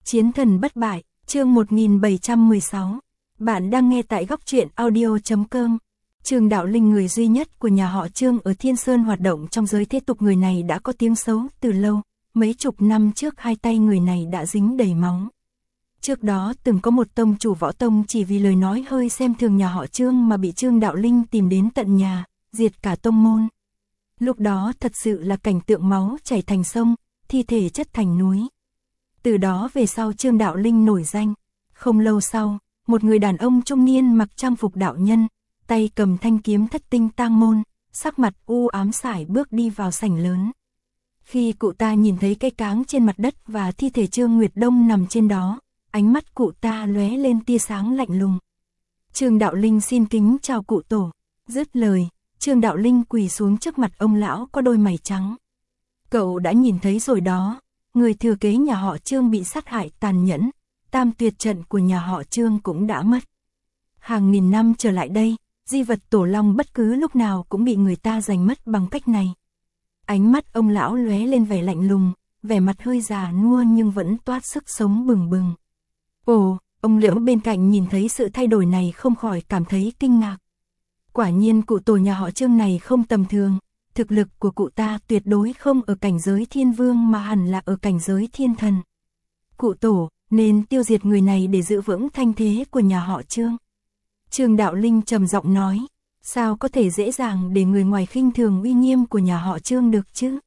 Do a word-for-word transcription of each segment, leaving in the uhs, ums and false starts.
Chiến thần bất bại, chương một nghìn bảy trăm mười sáu. Bạn đang nghe tại góc truyện audio chấm com. Trương Đạo Linh, người duy nhất của nhà họ Trương ở Thiên Sơn hoạt động trong giới thế tục, người này đã có tiếng xấu từ lâu. Mấy chục năm trước hai tay người này đã dính đầy máu. Trước đó từng có một tông chủ võ tông chỉ vì lời nói hơi xem thường nhà họ Trương mà bị Trương Đạo Linh tìm đến tận nhà, diệt cả tông môn. Lúc đó thật sự là cảnh tượng máu chảy thành sông, thi thể chất thành núi. Từ đó về sau Trương Đạo Linh nổi danh. Không lâu sau, một người đàn ông trung niên mặc trang phục đạo nhân, tay cầm thanh kiếm thất tinh tang môn, sắc mặt u ám sải bước đi vào sảnh lớn. Khi cụ ta nhìn thấy cây cáng trên mặt đất và thi thể Trương Nguyệt Đông nằm trên đó, ánh mắt cụ ta lóe lên tia sáng lạnh lùng. Trương Đạo Linh xin kính chào cụ tổ. Dứt lời, Trương Đạo Linh quỳ xuống trước mặt ông lão có đôi mày trắng. Cậu đã nhìn thấy rồi đó, người thừa kế nhà họ Trương bị sát hại tàn nhẫn, tam tuyệt trận của nhà họ Trương cũng đã mất. Hàng nghìn năm trở lại đây, di vật tổ long bất cứ lúc nào cũng bị người ta giành mất bằng cách này. Ánh mắt ông lão lóe lên vẻ lạnh lùng, vẻ mặt hơi già nua nhưng vẫn toát sức sống bừng bừng. Ồ, ông Liễu bên cạnh nhìn thấy sự thay đổi này không khỏi cảm thấy kinh ngạc. Quả nhiên cụ tổ nhà họ Trương này không tầm thường, thực lực của cụ ta tuyệt đối không ở cảnh giới thiên vương mà hẳn là ở cảnh giới thiên thần. Cụ tổ nên tiêu diệt người này để giữ vững thanh thế của nhà họ Trương. Trương Đạo Linh trầm giọng nói, sao có thể dễ dàng để người ngoài khinh thường uy nghiêm của nhà họ Trương được chứ?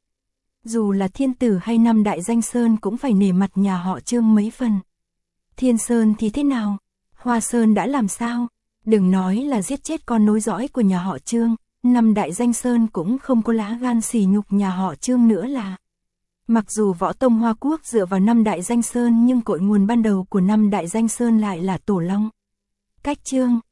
Dù là thiên tử hay năm đại danh sơn cũng phải nể mặt nhà họ Trương mấy phần. Thiên Sơn thì thế nào? Hoa Sơn đã làm sao? Đừng nói là giết chết con nối dõi của nhà họ Trương, năm đại danh sơn cũng không có lá gan sỉ nhục nhà họ Trương nữa là. Mặc dù võ tông Hoa Quốc dựa vào năm đại danh sơn nhưng cội nguồn ban đầu của năm đại danh sơn lại là tổ long. Cách Trương,